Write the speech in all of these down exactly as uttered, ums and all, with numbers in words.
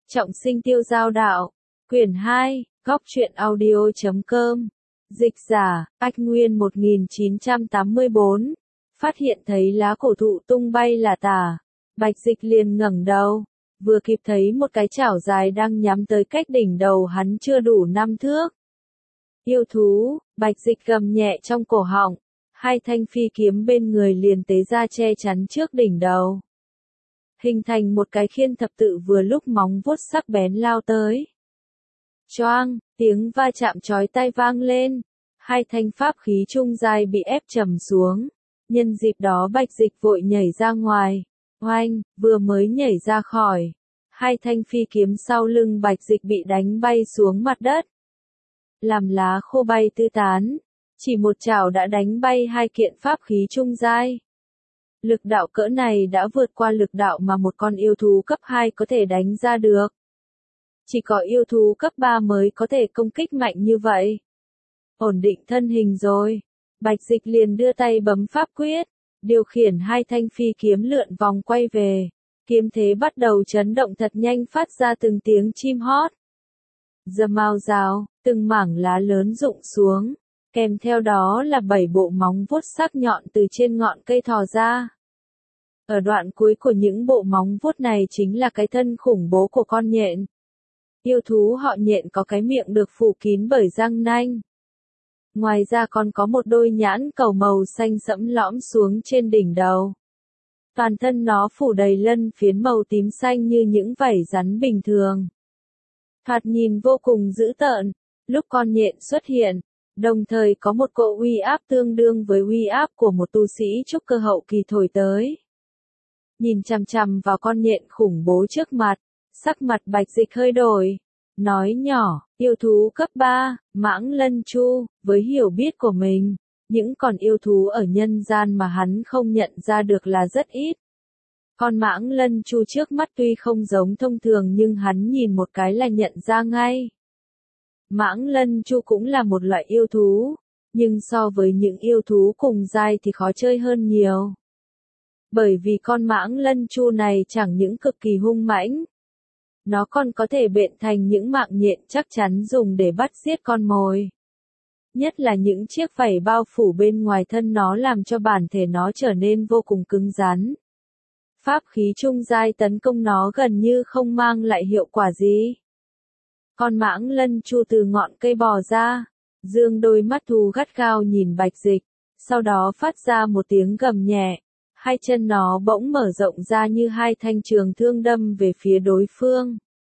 Trọng sinh tiêu giao đạo. Quyển hai, góc truyện audio chấm com. Dịch giả, Ách Nguyên một nghìn chín trăm tám mươi bốn. Phát hiện thấy lá cổ thụ tung bay là tả. Bạch Dịch liền ngẩng đầu. Vừa kịp thấy một cái chảo dài đang nhắm tới cách đỉnh đầu hắn chưa đủ năm thước. Yêu thú, Bạch Dịch gầm nhẹ trong cổ họng. Hai thanh phi kiếm bên người liền tế ra che chắn trước đỉnh đầu. Hình thành một cái khiên thập tự vừa lúc móng vuốt sắc bén lao tới. Choang, tiếng va chạm chói tai vang lên. Hai thanh pháp khí trung giai bị ép trầm xuống. Nhân dịp đó Bạch Dịch vội nhảy ra ngoài. Oanh, vừa mới nhảy ra khỏi. Hai thanh phi kiếm sau lưng Bạch Dịch bị đánh bay xuống mặt đất. Làm lá khô bay tứ tán. Chỉ một chảo đã đánh bay hai kiện pháp khí trung giai. Lực đạo cỡ này đã vượt qua lực đạo mà một con yêu thú cấp hai có thể đánh ra được. Chỉ có yêu thú cấp ba mới có thể công kích mạnh như vậy. Ổn định thân hình rồi. Bạch Dịch liền đưa tay bấm pháp quyết, điều khiển hai thanh phi kiếm lượn vòng quay về. Kiếm thế bắt đầu chấn động thật nhanh phát ra từng tiếng chim hót. Rầm rào, từng mảng lá lớn rụng xuống. Kèm theo đó là bảy bộ móng vuốt sắc nhọn từ trên ngọn cây thò ra. Ở đoạn cuối của những bộ móng vuốt này chính là cái thân khủng bố của con nhện. Yêu thú họ nhện có cái miệng được phủ kín bởi răng nanh. Ngoài ra còn có một đôi nhãn cầu màu xanh sẫm lõm xuống trên đỉnh đầu. Toàn thân nó phủ đầy lân phiến màu tím xanh như những vảy rắn bình thường. Thoạt nhìn vô cùng dữ tợn, lúc con nhện xuất hiện. Đồng thời có một cỗ uy áp tương đương với uy áp của một tu sĩ trúc cơ hậu kỳ thổi tới. Nhìn chằm chằm vào con nhện khủng bố trước mặt, sắc mặt Bạch Dịch hơi đổi. Nói nhỏ, yêu thú cấp ba, Mãng Lân Chu, với hiểu biết của mình, những con yêu thú ở nhân gian mà hắn không nhận ra được là rất ít. Con Mãng Lân Chu trước mắt tuy không giống thông thường nhưng hắn nhìn một cái là nhận ra ngay. Mãng Lân Chu cũng là một loại yêu thú, nhưng so với những yêu thú cùng giai thì khó chơi hơn nhiều. Bởi vì con Mãng Lân Chu này chẳng những cực kỳ hung mãnh, nó còn có thể bện thành những mạng nhện chắc chắn dùng để bắt giết con mồi. Nhất là những chiếc vảy bao phủ bên ngoài thân nó làm cho bản thể nó trở nên vô cùng cứng rắn. Pháp khí trung giai tấn công nó gần như không mang lại hiệu quả gì. Con Mãng Lân Chu từ ngọn cây bò ra, dương đôi mắt thù gắt gao nhìn Bạch Dịch, sau đó phát ra một tiếng gầm nhẹ, hai chân nó bỗng mở rộng ra như hai thanh trường thương đâm về phía đối phương.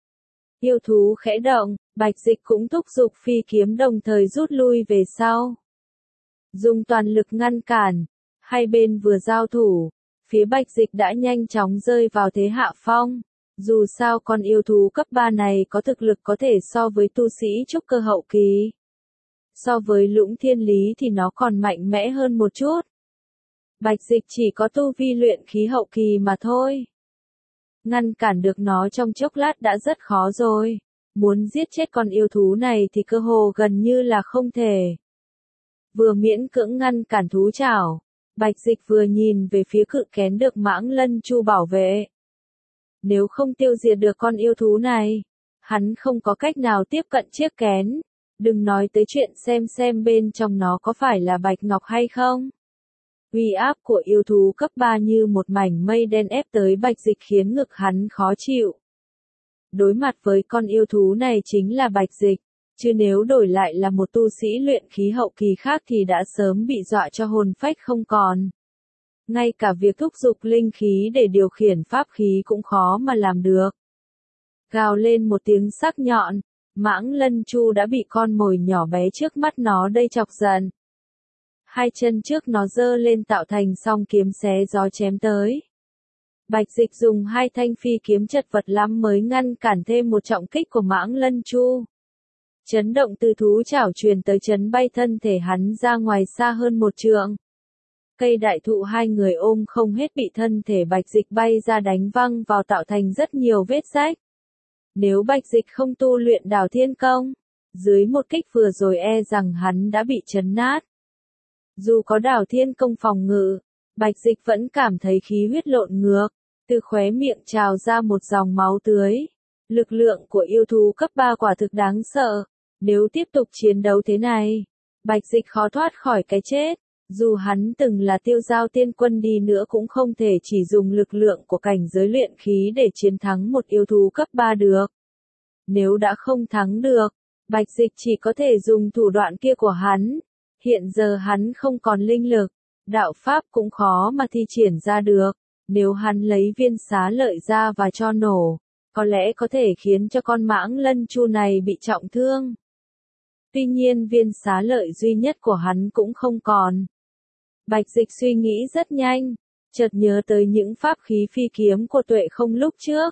Yêu thú khẽ động, Bạch Dịch cũng thúc giục phi kiếm đồng thời rút lui về sau. Dùng toàn lực ngăn cản, hai bên vừa giao thủ, phía Bạch Dịch đã nhanh chóng rơi vào thế hạ phong. Dù sao con yêu thú cấp ba này có thực lực có thể so với tu sĩ trúc cơ hậu kỳ. So với Lũng Thiên Lý thì nó còn mạnh mẽ hơn một chút. Bạch Dịch chỉ có tu vi luyện khí hậu kỳ mà thôi. Ngăn cản được nó trong chốc lát đã rất khó rồi. Muốn giết chết con yêu thú này thì cơ hồ gần như là không thể. Vừa miễn cưỡng ngăn cản thú chảo, Bạch Dịch vừa nhìn về phía cự kén được Mãng Lân Chu bảo vệ. Nếu không tiêu diệt được con yêu thú này, hắn không có cách nào tiếp cận chiếc kén. Đừng nói tới chuyện xem xem bên trong nó có phải là bạch ngọc hay không. Uy áp của yêu thú cấp ba như một mảnh mây đen ép tới Bạch Dịch khiến ngực hắn khó chịu. Đối mặt với con yêu thú này chính là Bạch Dịch, chứ nếu đổi lại là một tu sĩ luyện khí hậu kỳ khác thì đã sớm bị dọa cho hồn phách không còn. Ngay cả việc thúc giục linh khí để điều khiển pháp khí cũng khó mà làm được. Gào lên một tiếng sắc nhọn, Mãng Lân Chu đã bị con mồi nhỏ bé trước mắt nó đây chọc giận. Hai chân trước nó giơ lên tạo thành song kiếm xé gió chém tới. Bạch Dịch dùng hai thanh phi kiếm chật vật lắm mới ngăn cản thêm một trọng kích của Mãng Lân Chu. Chấn động từ thú chảo truyền tới chấn bay thân thể hắn ra ngoài xa hơn một trượng. Cây đại thụ hai người ôm không hết bị thân thể Bạch Dịch bay ra đánh văng vào tạo thành rất nhiều vết rách. Nếu Bạch Dịch không tu luyện Đào Thiên Công, dưới một kích vừa rồi e rằng hắn đã bị chấn nát. Dù có Đào Thiên Công phòng ngự, Bạch Dịch vẫn cảm thấy khí huyết lộn ngược, từ khóe miệng trào ra một dòng máu tưới. Lực lượng của yêu thú cấp ba quả thực đáng sợ. Nếu tiếp tục chiến đấu thế này, Bạch Dịch khó thoát khỏi cái chết. Dù hắn từng là tiêu giao tiên quân đi nữa cũng không thể chỉ dùng lực lượng của cảnh giới luyện khí để chiến thắng một yêu thú cấp ba được. Nếu đã không thắng được, Bạch Dịch chỉ có thể dùng thủ đoạn kia của hắn. Hiện giờ hắn không còn linh lực, đạo pháp cũng khó mà thi triển ra được. Nếu hắn lấy viên xá lợi ra và cho nổ, có lẽ có thể khiến cho con mãng lân chu này bị trọng thương. Tuy nhiên viên xá lợi duy nhất của hắn cũng không còn. Bạch Dịch suy nghĩ rất nhanh, chợt nhớ tới những pháp khí phi kiếm của Tuệ Không lúc trước.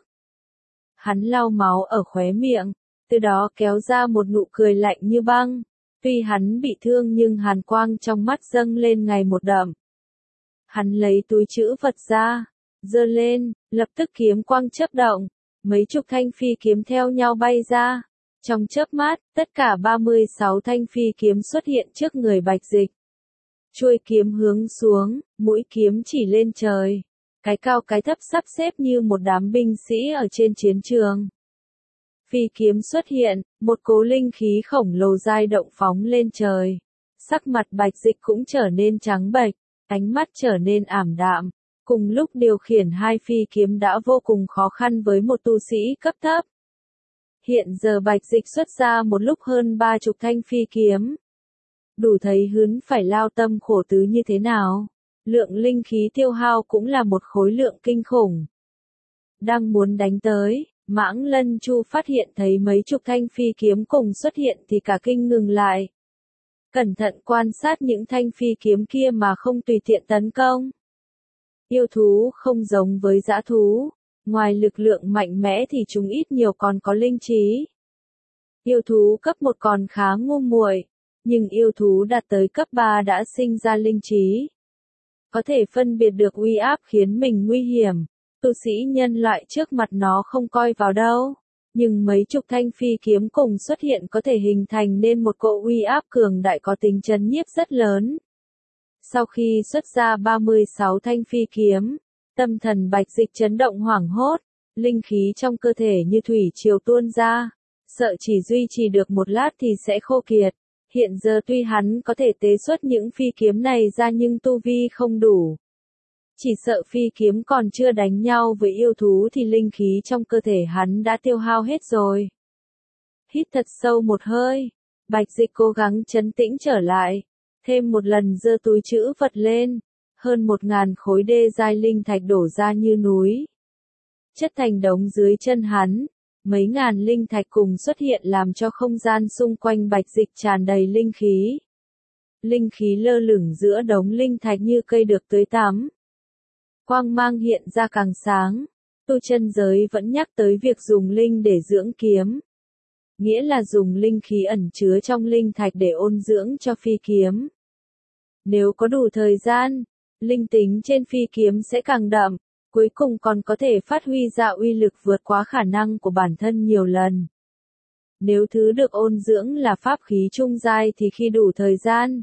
Hắn lau máu ở khóe miệng, từ đó kéo ra một nụ cười lạnh như băng. Tuy hắn bị thương nhưng hàn quang trong mắt dâng lên ngày một đậm. Hắn lấy túi trữ vật ra, giơ lên, lập tức kiếm quang chớp động, mấy chục thanh phi kiếm theo nhau bay ra. Trong chớp mắt, tất cả ba mươi sáu thanh phi kiếm xuất hiện trước người Bạch Dịch. Chuôi kiếm hướng xuống, mũi kiếm chỉ lên trời. Cái cao cái thấp sắp xếp như một đám binh sĩ ở trên chiến trường. Phi kiếm xuất hiện, một cỗ linh khí khổng lồ dai động phóng lên trời. Sắc mặt Bạch Dịch cũng trở nên trắng bệch, ánh mắt trở nên ảm đạm. Cùng lúc điều khiển hai phi kiếm đã vô cùng khó khăn với một tu sĩ cấp thấp. Hiện giờ Bạch Dịch xuất ra một lúc hơn ba chục thanh phi kiếm. Đủ thấy hắn phải lao tâm khổ tứ như thế nào. Lượng linh khí tiêu hao cũng là một khối lượng kinh khủng. Đang muốn đánh tới, Mãng Lân Chu phát hiện thấy mấy chục thanh phi kiếm cùng xuất hiện thì cả kinh ngừng lại. Cẩn thận quan sát những thanh phi kiếm kia mà không tùy tiện tấn công. Yêu thú không giống với dã thú, ngoài lực lượng mạnh mẽ thì chúng ít nhiều còn có linh trí. Yêu thú cấp một còn khá ngu muội, nhưng yêu thú đạt tới cấp ba đã sinh ra linh trí. Có thể phân biệt được uy áp khiến mình nguy hiểm, tu sĩ nhân loại trước mặt nó không coi vào đâu. Nhưng mấy chục thanh phi kiếm cùng xuất hiện có thể hình thành nên một cỗ uy áp cường đại có tính chấn nhiếp rất lớn. Sau khi xuất ra ba mươi sáu thanh phi kiếm, tâm thần Bạch Dịch chấn động hoảng hốt, linh khí trong cơ thể như thủy triều tuôn ra, sợ chỉ duy trì được một lát thì sẽ khô kiệt. Hiện giờ tuy hắn có thể tế xuất những phi kiếm này ra nhưng tu vi không đủ. Chỉ sợ phi kiếm còn chưa đánh nhau với yêu thú thì linh khí trong cơ thể hắn đã tiêu hao hết rồi. Hít thật sâu một hơi, Bạch Dịch cố gắng trấn tĩnh trở lại, thêm một lần giơ túi trữ vật lên, hơn một ngàn khối đê giai linh thạch đổ ra như núi. Chất thành đống dưới chân hắn, mấy ngàn linh thạch cùng xuất hiện làm cho không gian xung quanh Bạch Dịch tràn đầy linh khí. Linh khí lơ lửng giữa đống linh thạch như cây được tưới tắm. Quang mang hiện ra càng sáng, tu chân giới vẫn nhắc tới việc dùng linh để dưỡng kiếm. Nghĩa là dùng linh khí ẩn chứa trong linh thạch để ôn dưỡng cho phi kiếm. Nếu có đủ thời gian, linh tính trên phi kiếm sẽ càng đậm, cuối cùng còn có thể phát huy ra uy lực vượt quá khả năng của bản thân nhiều lần. Nếu thứ được ôn dưỡng là pháp khí trung giai thì khi đủ thời gian,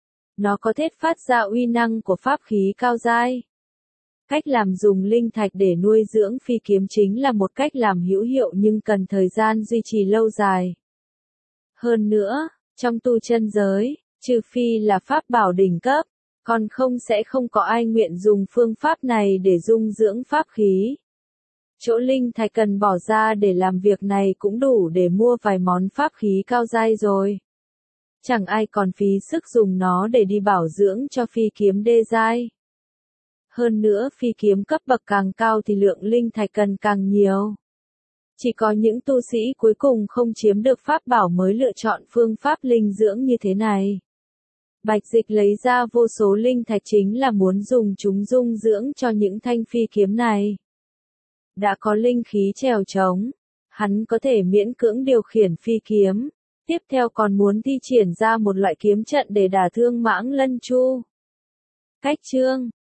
nó có thể phát ra uy năng của pháp khí cao giai. Cách làm dùng linh thạch để nuôi dưỡng phi kiếm chính là một cách làm hữu hiệu nhưng cần thời gian duy trì lâu dài. Hơn nữa, trong tu chân giới, trừ phi là pháp bảo đỉnh cấp, còn không sẽ không có ai nguyện dùng phương pháp này để dung dưỡng pháp khí. Chỗ linh thạch cần bỏ ra để làm việc này cũng đủ để mua vài món pháp khí cao giai rồi. Chẳng ai còn phí sức dùng nó để đi bảo dưỡng cho phi kiếm đê giai. Hơn nữa phi kiếm cấp bậc càng cao thì lượng linh thạch cần càng nhiều. Chỉ có những tu sĩ cuối cùng không chiếm được pháp bảo mới lựa chọn phương pháp linh dưỡng như thế này. Bạch Dịch lấy ra vô số linh thạch chính là muốn dùng chúng dung dưỡng cho những thanh phi kiếm này. Đã có linh khí trèo trống, hắn có thể miễn cưỡng điều khiển phi kiếm, tiếp theo còn muốn thi triển ra một loại kiếm trận để đả thương Mãng Lân Chu. Cách chương